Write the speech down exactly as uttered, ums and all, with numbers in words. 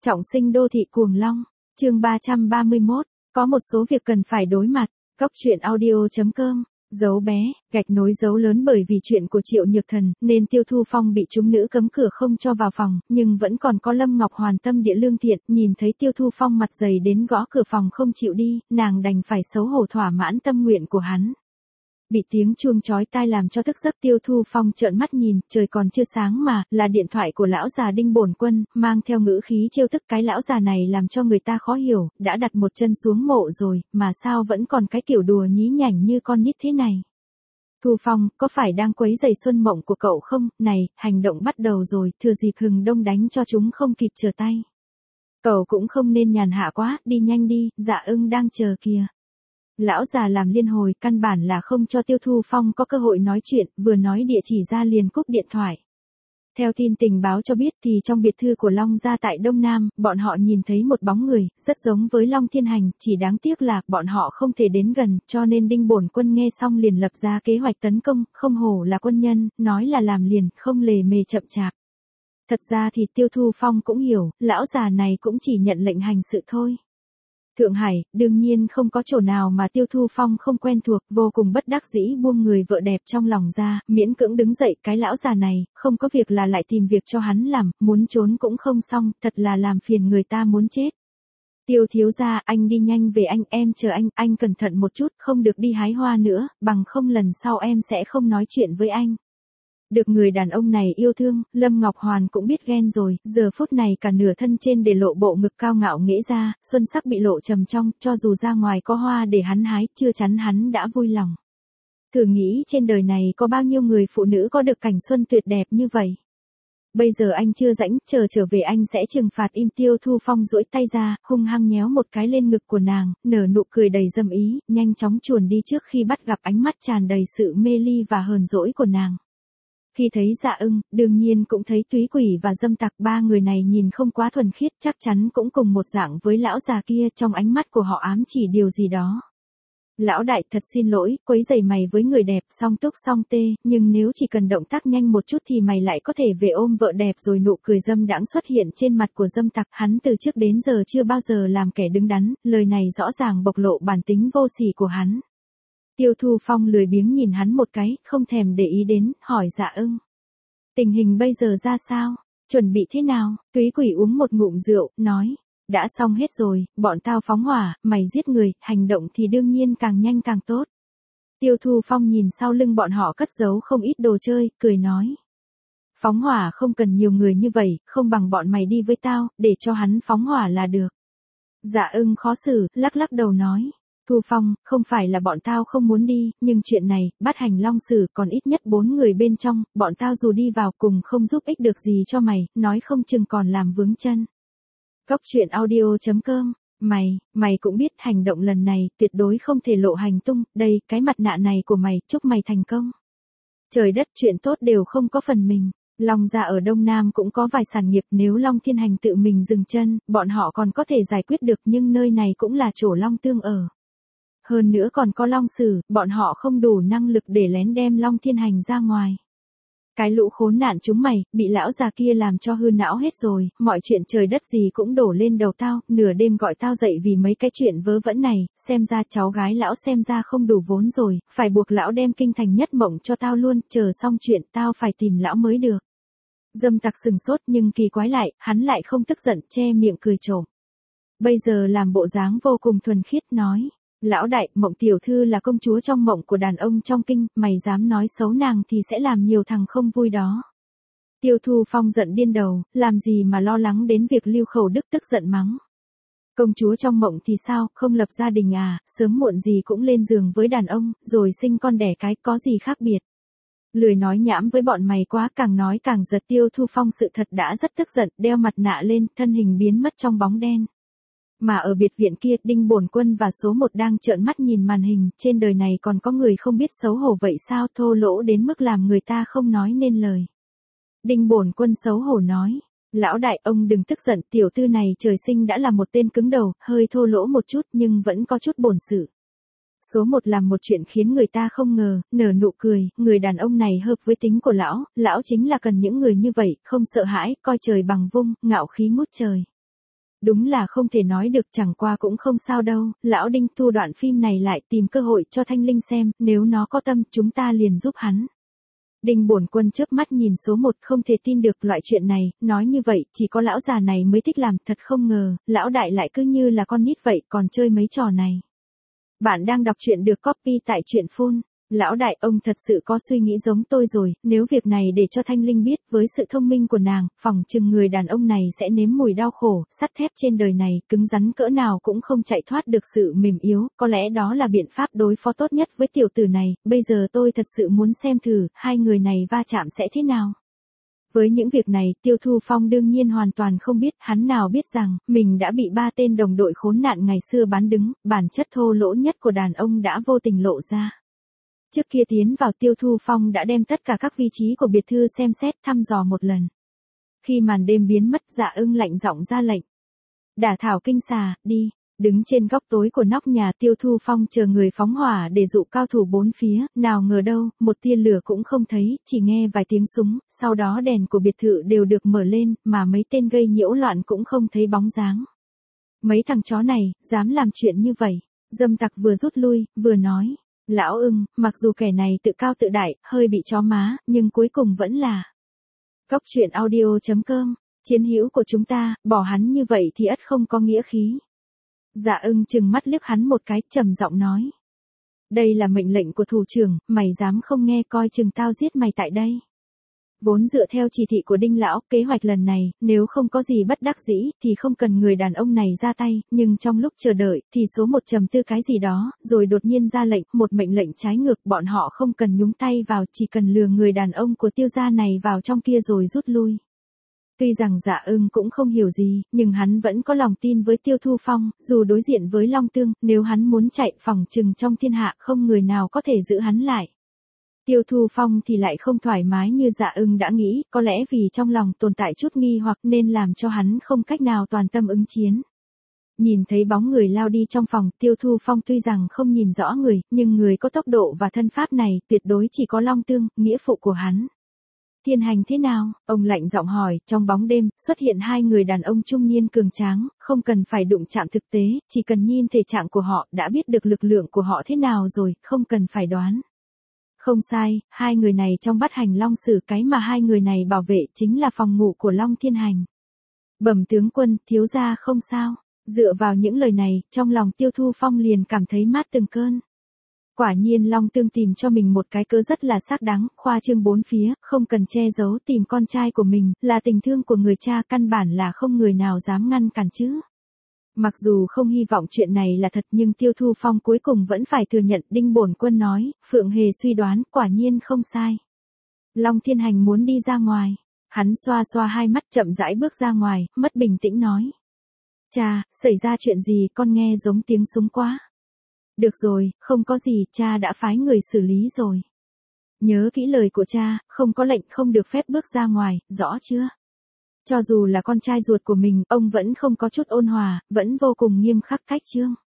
Trọng sinh đô thị cuồng long, chương ba trăm ba mươi mốt, có một số việc cần phải đối mặt. Góc truyện audio chấm com, dấu bé, gạch nối dấu lớn. Bởi vì chuyện của Triệu Nhược Thần, nên Tiêu Thu Phong bị chúng nữ cấm cửa không cho vào phòng, nhưng vẫn còn có Lâm Ngọc Hoàn tâm địa lương thiện, nhìn thấy Tiêu Thu Phong mặt dày đến gõ cửa phòng không chịu đi, nàng đành phải xấu hổ thỏa mãn tâm nguyện của hắn. Bị tiếng chuông chói tai làm cho thức giấc, Tiêu Thu Phong trợn mắt nhìn, trời còn chưa sáng mà, là điện thoại của lão già Đinh Bổn Quân, mang theo ngữ khí trêu tức. Cái lão già này làm cho người ta khó hiểu, đã đặt một chân xuống mộ rồi, mà sao vẫn còn cái kiểu đùa nhí nhảnh như con nít thế này. Thu Phong, có phải đang quấy rầy xuân mộng của cậu không? Này, hành động bắt đầu rồi, thừa dịp hừng đông đánh cho chúng không kịp trở tay. Cậu cũng không nên nhàn hạ quá, đi nhanh đi, Dạ Ưng đang chờ kìa. Lão già làm liên hồi, căn bản là không cho Tiêu Thu Phong có cơ hội nói chuyện, vừa nói địa chỉ ra liền cúp điện thoại. Theo tin tình báo cho biết thì trong biệt thự của Long gia tại Đông Nam, bọn họ nhìn thấy một bóng người, rất giống với Long Thiên Hành, chỉ đáng tiếc là bọn họ không thể đến gần, cho nên Đinh Bổn Quân nghe xong liền lập ra kế hoạch tấn công, không hổ là quân nhân, nói là làm liền, không lề mề chậm chạp. Thật ra thì Tiêu Thu Phong cũng hiểu, lão già này cũng chỉ nhận lệnh hành sự thôi. Thượng Hải, đương nhiên không có chỗ nào mà Tiêu Thu Phong không quen thuộc, vô cùng bất đắc dĩ buông người vợ đẹp trong lòng ra, miễn cưỡng đứng dậy. Cái lão già này, không có việc là lại tìm việc cho hắn làm, muốn trốn cũng không xong, thật là làm phiền người ta muốn chết. Tiêu thiếu gia, anh đi nhanh về, anh, em chờ anh, anh cẩn thận một chút, không được đi hái hoa nữa, bằng không lần sau em sẽ không nói chuyện với anh. Được người đàn ông này yêu thương, Lâm Ngọc Hoàn cũng biết ghen rồi, giờ phút này cả nửa thân trên để lộ bộ ngực cao ngạo nghễ ra, xuân sắc bị lộ trầm trong, cho dù ra ngoài có hoa để hắn hái, chưa chắn hắn đã vui lòng. Thử nghĩ trên đời này có bao nhiêu người phụ nữ có được cảnh xuân tuyệt đẹp như vậy. Bây giờ anh chưa rãnh, chờ trở về anh sẽ trừng phạt im. Tiêu Thu Phong duỗi tay ra, hung hăng nhéo một cái lên ngực của nàng, nở nụ cười đầy dâm ý, nhanh chóng chuồn đi trước khi bắt gặp ánh mắt tràn đầy sự mê ly và hờn dỗi của nàng. Khi thấy Dạ Ưng, đương nhiên cũng thấy Túy Quỷ và Dâm Tặc, ba người này nhìn không quá thuần khiết, chắc chắn cũng cùng một dạng với lão già kia, trong ánh mắt của họ ám chỉ điều gì đó. Lão đại, thật xin lỗi, quấy rầy mày với người đẹp, song túc song tê, nhưng nếu chỉ cần động tác nhanh một chút thì mày lại có thể về ôm vợ đẹp rồi. Nụ cười dâm đãng xuất hiện trên mặt của Dâm Tặc, hắn từ trước đến giờ chưa bao giờ làm kẻ đứng đắn, lời này rõ ràng bộc lộ bản tính vô sỉ của hắn. Tiêu Thu Phong lười biếng nhìn hắn một cái, không thèm để ý đến, hỏi Dạ Ưng. Tình hình bây giờ ra sao? Chuẩn bị thế nào? Túy Quỷ uống một ngụm rượu, nói. Đã xong hết rồi, bọn tao phóng hỏa, mày giết người, hành động thì đương nhiên càng nhanh càng tốt. Tiêu Thu Phong nhìn sau lưng bọn họ cất giấu không ít đồ chơi, cười nói. Phóng hỏa không cần nhiều người như vậy, không bằng bọn mày đi với tao, để cho hắn phóng hỏa là được. Dạ Ưng khó xử, lắc lắc đầu nói. Thu Phong, không phải là bọn tao không muốn đi, nhưng chuyện này, bắt hành long sử còn ít nhất bốn người bên trong, bọn tao dù đi vào cùng không giúp ích được gì cho mày, nói không chừng còn làm vướng chân. Góc truyện audio chấm com, mày, mày cũng biết hành động lần này tuyệt đối không thể lộ hành tung, đây, cái mặt nạ này của mày, chúc mày thành công. Trời đất, chuyện tốt đều không có phần mình. Long gia ở Đông Nam cũng có vài sản nghiệp, nếu Long Thiên Hành tự mình dừng chân, bọn họ còn có thể giải quyết được, nhưng nơi này cũng là chỗ Long Tương ở. Hơn nữa còn có Long Sử, bọn họ không đủ năng lực để lén đem Long Thiên Hành ra ngoài. Cái lũ khốn nạn chúng mày, bị lão già kia làm cho hư não hết rồi, mọi chuyện trời đất gì cũng đổ lên đầu tao, nửa đêm gọi tao dậy vì mấy cái chuyện vớ vẩn này, xem ra cháu gái lão xem ra không đủ vốn rồi, phải buộc lão đem kinh thành nhất mộng cho tao luôn, chờ xong chuyện tao phải tìm lão mới được. Dâm Tặc sừng sốt nhưng kỳ quái lại, hắn lại không tức giận, che miệng cười trộm. Bây giờ làm bộ dáng vô cùng thuần khiết nói. Lão đại, Mộng tiểu thư là công chúa trong mộng của đàn ông trong kinh, mày dám nói xấu nàng thì sẽ làm nhiều thằng không vui đó. Tiêu Thu Phong giận điên đầu, làm gì mà lo lắng đến việc Lưu Khẩu Đức tức giận mắng. Công chúa trong mộng thì sao, không lập gia đình à, sớm muộn gì cũng lên giường với đàn ông, rồi sinh con đẻ cái, có gì khác biệt. Lười nói nhảm với bọn mày quá, càng nói càng giật. Tiêu Thu Phong sự thật đã rất tức giận, đeo mặt nạ lên, thân hình biến mất trong bóng đen. Mà ở biệt viện kia, Đinh Bổn Quân và số một đang trợn mắt nhìn màn hình, trên đời này còn có người không biết xấu hổ vậy sao, thô lỗ đến mức làm người ta không nói nên lời. Đinh Bổn Quân xấu hổ nói, lão đại ông đừng tức giận, tiểu tư này trời sinh đã là một tên cứng đầu, hơi thô lỗ một chút nhưng vẫn có chút bổn sự. Số một làm một chuyện khiến người ta không ngờ, nở nụ cười, người đàn ông này hợp với tính của lão, lão chính là cần những người như vậy, không sợ hãi, coi trời bằng vung, ngạo khí ngút trời. Đúng là không thể nói được, chẳng qua cũng không sao đâu, lão Đinh thu đoạn phim này lại tìm cơ hội cho Thanh Linh xem, nếu nó có tâm chúng ta liền giúp hắn. Đinh Bổn Quân chớp mắt nhìn số một, không thể tin được loại chuyện này, nói như vậy, chỉ có lão già này mới thích làm, thật không ngờ, lão đại lại cứ như là con nít vậy, còn chơi mấy trò này. Bạn đang đọc truyện được copy tại truyện phun. Lão đại, ông thật sự có suy nghĩ giống tôi rồi, nếu việc này để cho Thanh Linh biết, với sự thông minh của nàng, phỏng chừng người đàn ông này sẽ nếm mùi đau khổ, sắt thép trên đời này, cứng rắn cỡ nào cũng không chạy thoát được sự mềm yếu, có lẽ đó là biện pháp đối phó tốt nhất với tiểu tử này, bây giờ tôi thật sự muốn xem thử, hai người này va chạm sẽ thế nào. Với những việc này, Tiêu Thu Phong đương nhiên hoàn toàn không biết, hắn nào biết rằng, mình đã bị ba tên đồng đội khốn nạn ngày xưa bán đứng, bản chất thô lỗ nhất của đàn ông đã vô tình lộ ra. Trước kia tiến vào Tiêu Thu Phong đã đem tất cả các vị trí của biệt thự xem xét thăm dò một lần. Khi màn đêm biến mất, Dạ Ưng lạnh giọng ra lệnh. Đả thảo kinh xà, đi. Đứng trên góc tối của nóc nhà Tiêu Thu Phong chờ người phóng hỏa để dụ cao thủ bốn phía, nào ngờ đâu, một tia lửa cũng không thấy, chỉ nghe vài tiếng súng, sau đó đèn của biệt thự đều được mở lên, mà mấy tên gây nhiễu loạn cũng không thấy bóng dáng. Mấy thằng chó này, dám làm chuyện như vậy. Dâm tặc vừa rút lui, vừa nói. Lão Ưng, mặc dù kẻ này tự cao tự đại, hơi bị chó má, nhưng cuối cùng vẫn là. Cốc truyện audio chấm com, chiến hữu của chúng ta, bỏ hắn như vậy thì ắt không có nghĩa khí. Dạ Ưng chừng mắt liếc hắn một cái, trầm giọng nói. Đây là mệnh lệnh của thủ trưởng, mày dám không nghe coi chừng tao giết mày tại đây. Vốn dựa theo chỉ thị của Đinh Lão, kế hoạch lần này, nếu không có gì bất đắc dĩ, thì không cần người đàn ông này ra tay, nhưng trong lúc chờ đợi, thì số một trầm tư cái gì đó, rồi đột nhiên ra lệnh, một mệnh lệnh trái ngược, bọn họ không cần nhúng tay vào, chỉ cần lừa người đàn ông của Tiêu gia này vào trong kia rồi rút lui. Tuy rằng Dạ Ưng cũng không hiểu gì, nhưng hắn vẫn có lòng tin với Tiêu Thu Phong, dù đối diện với Long Tương, nếu hắn muốn chạy, phỏng chừng trong thiên hạ không người nào có thể giữ hắn lại. Tiêu Thu Phong thì lại không thoải mái như Dạ Ưng đã nghĩ, có lẽ vì trong lòng tồn tại chút nghi hoặc nên làm cho hắn không cách nào toàn tâm ứng chiến. Nhìn thấy bóng người lao đi trong phòng, Tiêu Thu Phong tuy rằng không nhìn rõ người, nhưng người có tốc độ và thân pháp này tuyệt đối chỉ có Long Tương, nghĩa phụ của hắn. Thiên Hành thế nào? Ông lạnh giọng hỏi, trong bóng đêm, xuất hiện hai người đàn ông trung niên cường tráng, không cần phải đụng chạm thực tế, chỉ cần nhìn thể trạng của họ đã biết được lực lượng của họ thế nào rồi, không cần phải đoán. Không sai, hai người này trong Bát Hành Long Sử, cái mà hai người này bảo vệ chính là phòng ngủ của Long Thiên Hành. Bẩm tướng quân, thiếu gia không sao. Dựa vào những lời này, trong lòng Tiêu Thu Phong liền cảm thấy mát từng cơn. Quả nhiên Long Tương tìm cho mình một cái cớ rất là xác đáng, khoa trương bốn phía, không cần che giấu, tìm con trai của mình, là tình thương của người cha, căn bản là không người nào dám ngăn cản chứ. Mặc dù không hy vọng chuyện này là thật, nhưng Tiêu Thu Phong cuối cùng vẫn phải thừa nhận. Đinh Bổn Quân nói, Phượng Hề suy đoán, quả nhiên không sai. Long Thiên Hành muốn đi ra ngoài. Hắn xoa xoa hai mắt, chậm rãi bước ra ngoài, mất bình tĩnh nói. Cha, xảy ra chuyện gì, con nghe giống tiếng súng quá. Được rồi, không có gì, cha đã phái người xử lý rồi. Nhớ kỹ lời của cha, không có lệnh không được phép bước ra ngoài, rõ chưa? Cho dù là con trai ruột của mình, ông vẫn không có chút ôn hòa, vẫn vô cùng nghiêm khắc cách chương.